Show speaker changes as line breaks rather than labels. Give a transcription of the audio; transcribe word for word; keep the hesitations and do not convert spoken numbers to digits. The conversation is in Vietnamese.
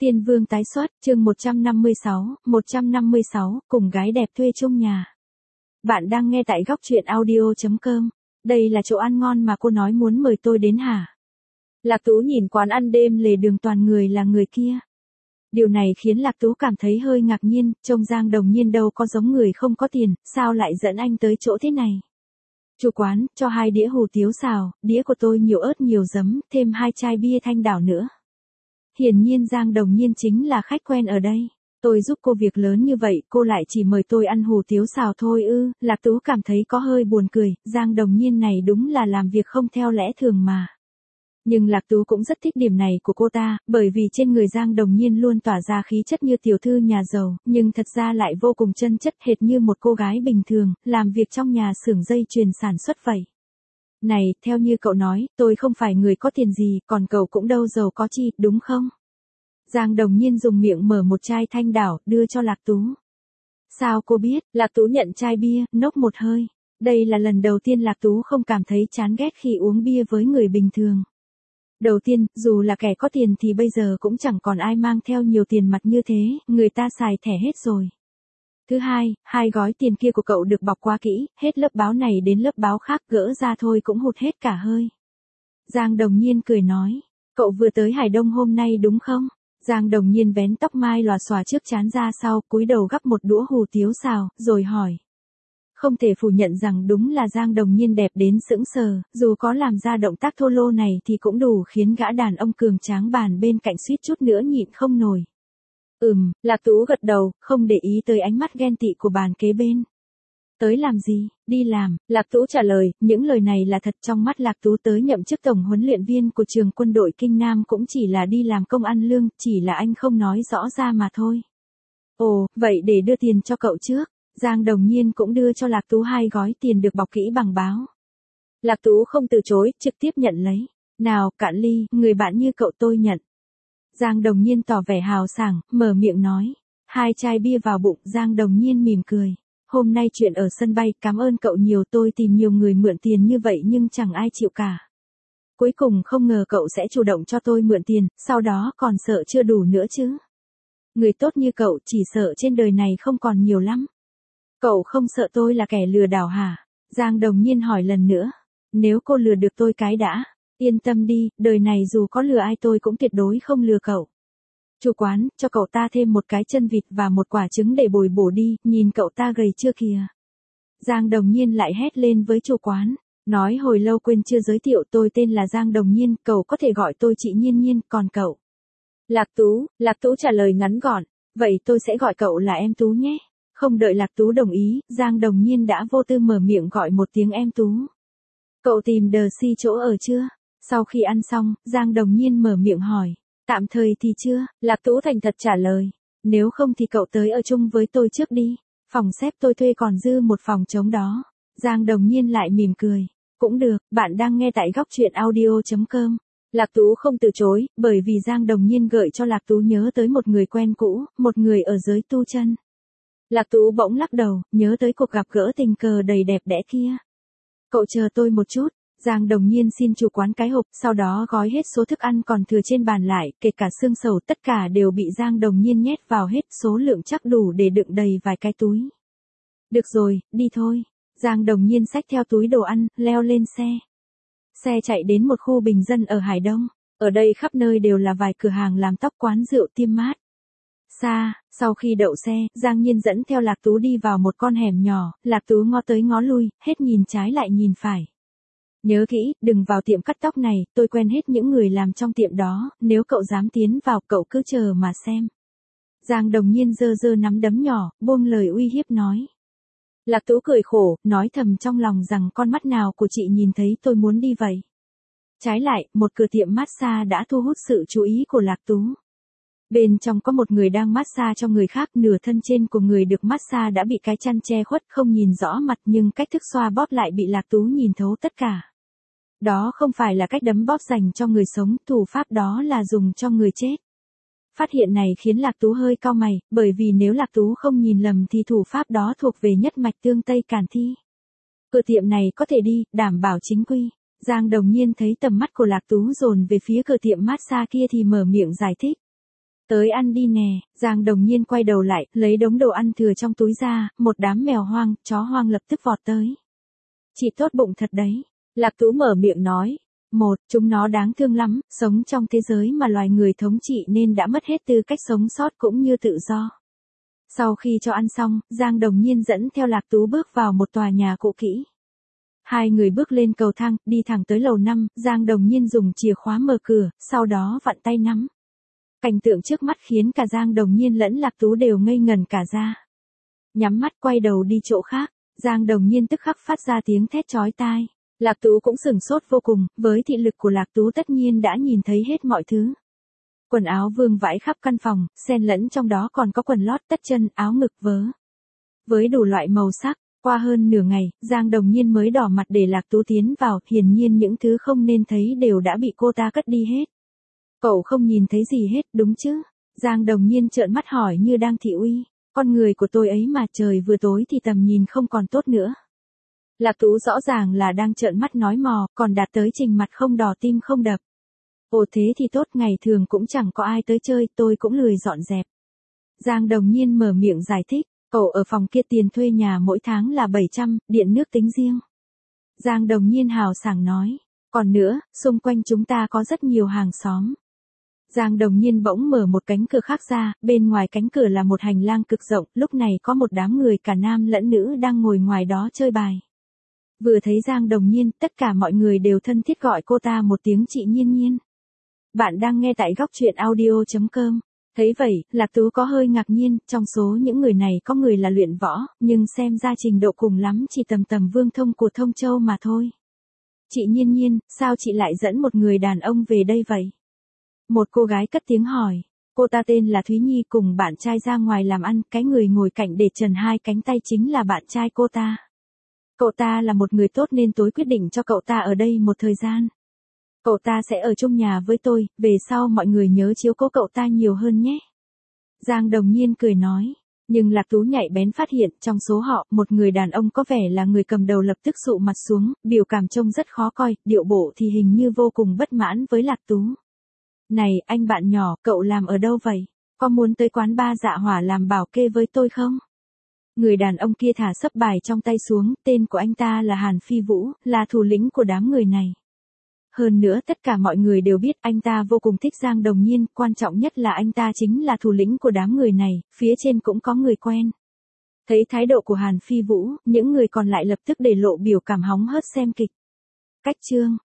Tiên Vương tái xuất, chương một trăm năm mươi sáu, một trăm năm mươi sáu, cùng gái đẹp thuê chung nhà. Bạn đang nghe tại góc truyện audio chấm com. Đây là chỗ ăn ngon mà cô nói muốn mời tôi đến hả? Lạc Tú nhìn quán ăn đêm lề đường toàn người là người kia. Điều này khiến Lạc Tú cảm thấy hơi ngạc nhiên, trông Giang Đồng Nhiên đâu có giống người không có tiền, sao lại dẫn anh tới chỗ thế này? Chủ quán, cho hai đĩa hủ tiếu xào, đĩa của tôi nhiều ớt nhiều giấm, thêm hai chai bia Thanh Đảo nữa. Hiển nhiên Giang Đồng Nhiên chính là khách quen ở đây. Tôi giúp cô việc lớn như vậy, cô lại chỉ mời tôi ăn hủ tiếu xào thôi ư? Lạc Tú cảm thấy có hơi buồn cười, Giang Đồng Nhiên này đúng là làm việc không theo lẽ thường mà. Nhưng Lạc Tú cũng rất thích điểm này của cô ta, bởi vì trên người Giang Đồng Nhiên luôn tỏa ra khí chất như tiểu thư nhà giàu, nhưng thật ra lại vô cùng chân chất hệt như một cô gái bình thường, làm việc trong nhà xưởng dây chuyền sản xuất vậy. Này, theo như cậu nói, tôi không phải người có tiền gì, còn cậu cũng đâu giàu có chi, đúng không? Giang Đồng Nhiên dùng miệng mở một chai Thanh Đảo, đưa cho Lạc Tú. Sao cô biết? Lạc Tú nhận chai bia, nốc một hơi. Đây là lần đầu tiên Lạc Tú không cảm thấy chán ghét khi uống bia với người bình thường. Đầu tiên, dù là kẻ có tiền thì bây giờ cũng chẳng còn ai mang theo nhiều tiền mặt như thế, người ta xài thẻ hết rồi. Thứ hai, hai gói tiền kia của cậu được bọc quá kỹ, hết lớp báo này đến lớp báo khác gỡ ra thôi cũng hụt hết cả hơi. Giang Đồng Nhiên cười nói, cậu vừa tới Hải Đông hôm nay đúng không? Giang Đồng Nhiên vén tóc mai lòa xòa trước trán ra sau, cúi đầu gắp một đũa hủ tiếu xào, rồi hỏi. Không thể phủ nhận rằng đúng là Giang Đồng Nhiên đẹp đến sững sờ, dù có làm ra động tác thô lô này thì cũng đủ khiến gã đàn ông cường tráng bàn bên cạnh suýt chút nữa nhịn không nổi. Ừm, Lạc Tú gật đầu, không để ý tới ánh mắt ghen tị của bàn kế bên. Tới làm gì? Đi làm, Lạc Tú trả lời, những lời này là thật. Trong mắt Lạc Tú tới nhậm chức tổng huấn luyện viên của trường quân đội Kinh Nam cũng chỉ là đi làm công ăn lương, chỉ là anh không nói rõ ra mà thôi. Ồ, vậy để đưa tiền cho cậu trước. Giang Đồng Nhiên cũng đưa cho Lạc Tú hai gói tiền được bọc kỹ bằng báo. Lạc Tú không từ chối, trực tiếp nhận lấy. Nào, cạn ly, người bạn như cậu tôi nhận. Giang Đồng Nhiên tỏ vẻ hào sảng, mở miệng nói. Hai chai bia vào bụng, Giang Đồng Nhiên mỉm cười. Hôm nay chuyện ở sân bay, cảm ơn cậu nhiều, tôi tìm nhiều người mượn tiền như vậy nhưng chẳng ai chịu cả. Cuối cùng không ngờ cậu sẽ chủ động cho tôi mượn tiền, sau đó còn sợ chưa đủ nữa chứ. Người tốt như cậu chỉ sợ trên đời này không còn nhiều lắm. Cậu không sợ tôi là kẻ lừa đảo hả? Giang Đồng Nhiên hỏi lần nữa. Nếu cô lừa được tôi cái đã, yên tâm đi, đời này dù có lừa ai tôi cũng tuyệt đối không lừa cậu. Chủ quán, cho cậu ta thêm một cái chân vịt và một quả trứng để bồi bổ đi, nhìn cậu ta gầy chưa kìa. Giang Đồng Nhiên lại hét lên với chủ quán. Nói hồi lâu quên chưa giới thiệu, tôi tên là Giang Đồng Nhiên, cậu có thể gọi tôi chị Nhiên Nhiên, còn cậu? Lạc Tú, Lạc Tú trả lời ngắn gọn. Vậy tôi sẽ gọi cậu là em Tú nhé. Không đợi Lạc Tú đồng ý, Giang Đồng Nhiên đã vô tư mở miệng gọi một tiếng em Tú. Cậu tìm đờ si chỗ ở chưa? Sau khi ăn xong, Giang Đồng Nhiên mở miệng hỏi. Tạm thời thì chưa, Lạc Tú thành thật trả lời. Nếu không thì cậu tới ở chung với tôi trước đi. Phòng xếp tôi thuê còn dư một phòng trống đó. Giang Đồng Nhiên lại mỉm cười. Cũng được, bạn đang nghe tại góc truyện audio chấm com. Lạc Tú không từ chối, bởi vì Giang Đồng Nhiên gợi cho Lạc Tú nhớ tới một người quen cũ, một người ở giới tu chân. Lạc Tú bỗng lắc đầu, nhớ tới cuộc gặp gỡ tình cờ đầy đẹp đẽ kia. Cậu chờ tôi một chút. Giang Đồng Nhiên xin chủ quán cái hộp, sau đó gói hết số thức ăn còn thừa trên bàn lại, kể cả xương sầu, tất cả đều bị Giang Đồng Nhiên nhét vào hết, số lượng chắc đủ để đựng đầy vài cái túi. Được rồi, đi thôi. Giang Đồng Nhiên xách theo túi đồ ăn, leo lên xe. Xe chạy đến một khu bình dân ở Hải Đông. Ở đây khắp nơi đều là vài cửa hàng làm tóc, quán rượu, tiêm mát. Xa, sau khi đậu xe, Giang Nhiên dẫn theo Lạc Tú đi vào một con hẻm nhỏ, Lạc Tú ngó tới ngó lui, hết nhìn trái lại nhìn phải. Nhớ kỹ, đừng vào tiệm cắt tóc này, tôi quen hết những người làm trong tiệm đó, nếu cậu dám tiến vào cậu cứ chờ mà xem. Giang Đồng Nhiên giơ giơ nắm đấm nhỏ, buông lời uy hiếp nói. Lạc Tú cười khổ, nói thầm trong lòng rằng con mắt nào của chị nhìn thấy tôi muốn đi vậy. Trái lại, một cửa tiệm massage đã thu hút sự chú ý của Lạc Tú. Bên trong có một người đang massage cho người khác, nửa thân trên của người được massage đã bị cái chăn che khuất không nhìn rõ mặt nhưng cách thức xoa bóp lại bị Lạc Tú nhìn thấu tất cả. Đó không phải là cách đấm bóp dành cho người sống, thủ pháp đó là dùng cho người chết. Phát hiện này khiến Lạc Tú hơi cau mày, bởi vì nếu Lạc Tú không nhìn lầm thì thủ pháp đó thuộc về nhất mạch tương Tây Càn Thi. Cửa tiệm này có thể đi, đảm bảo chính quy. Giang Đồng Nhiên thấy tầm mắt của Lạc Tú dồn về phía cửa tiệm massage kia thì mở miệng giải thích. Tới ăn đi nè, Giang Đồng Nhiên quay đầu lại, lấy đống đồ ăn thừa trong túi ra, một đám mèo hoang, chó hoang lập tức vọt tới. Chị tốt bụng thật đấy. Lạc Tú mở miệng nói. Một, chúng nó đáng thương lắm, sống trong thế giới mà loài người thống trị nên đã mất hết tư cách sống sót cũng như tự do. Sau khi cho ăn xong, Giang Đồng Nhiên dẫn theo Lạc Tú bước vào một tòa nhà cũ kỹ. Hai người bước lên cầu thang, đi thẳng tới lầu năm, Giang Đồng Nhiên dùng chìa khóa mở cửa, sau đó vặn tay nắm. Cảnh tượng trước mắt khiến cả Giang Đồng Nhiên lẫn Lạc Tú đều ngây ngẩn cả ra. Nhắm mắt quay đầu đi chỗ khác, Giang Đồng Nhiên tức khắc phát ra tiếng thét chói tai. Lạc Tú cũng sửng sốt vô cùng, với thị lực của Lạc Tú tất nhiên đã nhìn thấy hết mọi thứ. Quần áo vương vãi khắp căn phòng, xen lẫn trong đó còn có quần lót, tất chân, áo ngực, vớ. Với đủ loại màu sắc, qua hơn nửa ngày, Giang Đồng Nhiên mới đỏ mặt để Lạc Tú tiến vào, hiển nhiên những thứ không nên thấy đều đã bị cô ta cất đi hết. Cậu không nhìn thấy gì hết, đúng chứ? Giang Đồng Nhiên trợn mắt hỏi như đang thị uy. Con người của tôi ấy mà, trời vừa tối thì tầm nhìn không còn tốt nữa. Lạc Tú rõ ràng là đang trợn mắt nói mò, còn đạt tới trình mặt không đỏ tim không đập. Ồ thế thì tốt, ngày thường cũng chẳng có ai tới chơi, tôi cũng lười dọn dẹp. Giang Đồng Nhiên mở miệng giải thích, cậu ở phòng kia tiền thuê nhà mỗi tháng là bảy trăm, điện nước tính riêng. Giang Đồng Nhiên hào sảng nói, còn nữa, xung quanh chúng ta có rất nhiều hàng xóm. Giang Đồng Nhiên bỗng mở một cánh cửa khác ra, bên ngoài cánh cửa là một hành lang cực rộng, lúc này có một đám người cả nam lẫn nữ đang ngồi ngoài đó chơi bài. Vừa thấy Giang Đồng Nhiên, tất cả mọi người đều thân thiết gọi cô ta một tiếng chị Nhiên Nhiên. Bạn đang nghe tại góc truyện audio chấm com. Thấy vậy, Lạc Tú có hơi ngạc nhiên, trong số những người này có người là luyện võ, nhưng xem ra trình độ cùng lắm chỉ tầm tầm vương thông của Thông Châu mà thôi. Chị Nhiên Nhiên, sao chị lại dẫn một người đàn ông về đây vậy? Một cô gái cất tiếng hỏi. Cô ta tên là Thúy Nhi, cùng bạn trai ra ngoài làm ăn, cái người ngồi cạnh để trần hai cánh tay chính là bạn trai cô ta. Cậu ta là một người tốt nên tối quyết định cho cậu ta ở đây một thời gian. Cậu ta sẽ ở chung nhà với tôi, về sau mọi người nhớ chiếu cố cậu ta nhiều hơn nhé. Giang Đồng Nhiên cười nói, nhưng Lạc Tú nhạy bén phát hiện trong số họ, một người đàn ông có vẻ là người cầm đầu lập tức sụ mặt xuống, biểu cảm trông rất khó coi, điệu bộ thì hình như vô cùng bất mãn với Lạc Tú. Này, anh bạn nhỏ, cậu làm ở đâu vậy? Có muốn tới quán ba Dạ Hỏa làm bảo kê với tôi không? Người đàn ông kia thả sấp bài trong tay xuống, tên của anh ta là Hàn Phi Vũ, là thủ lĩnh của đám người này. Hơn nữa tất cả mọi người đều biết anh ta vô cùng thích Giang Đồng Nhiên, quan trọng nhất là anh ta chính là thủ lĩnh của đám người này, phía trên cũng có người quen. Thấy thái độ của Hàn Phi Vũ, những người còn lại lập tức để lộ biểu cảm hóng hớt xem kịch. Cách chương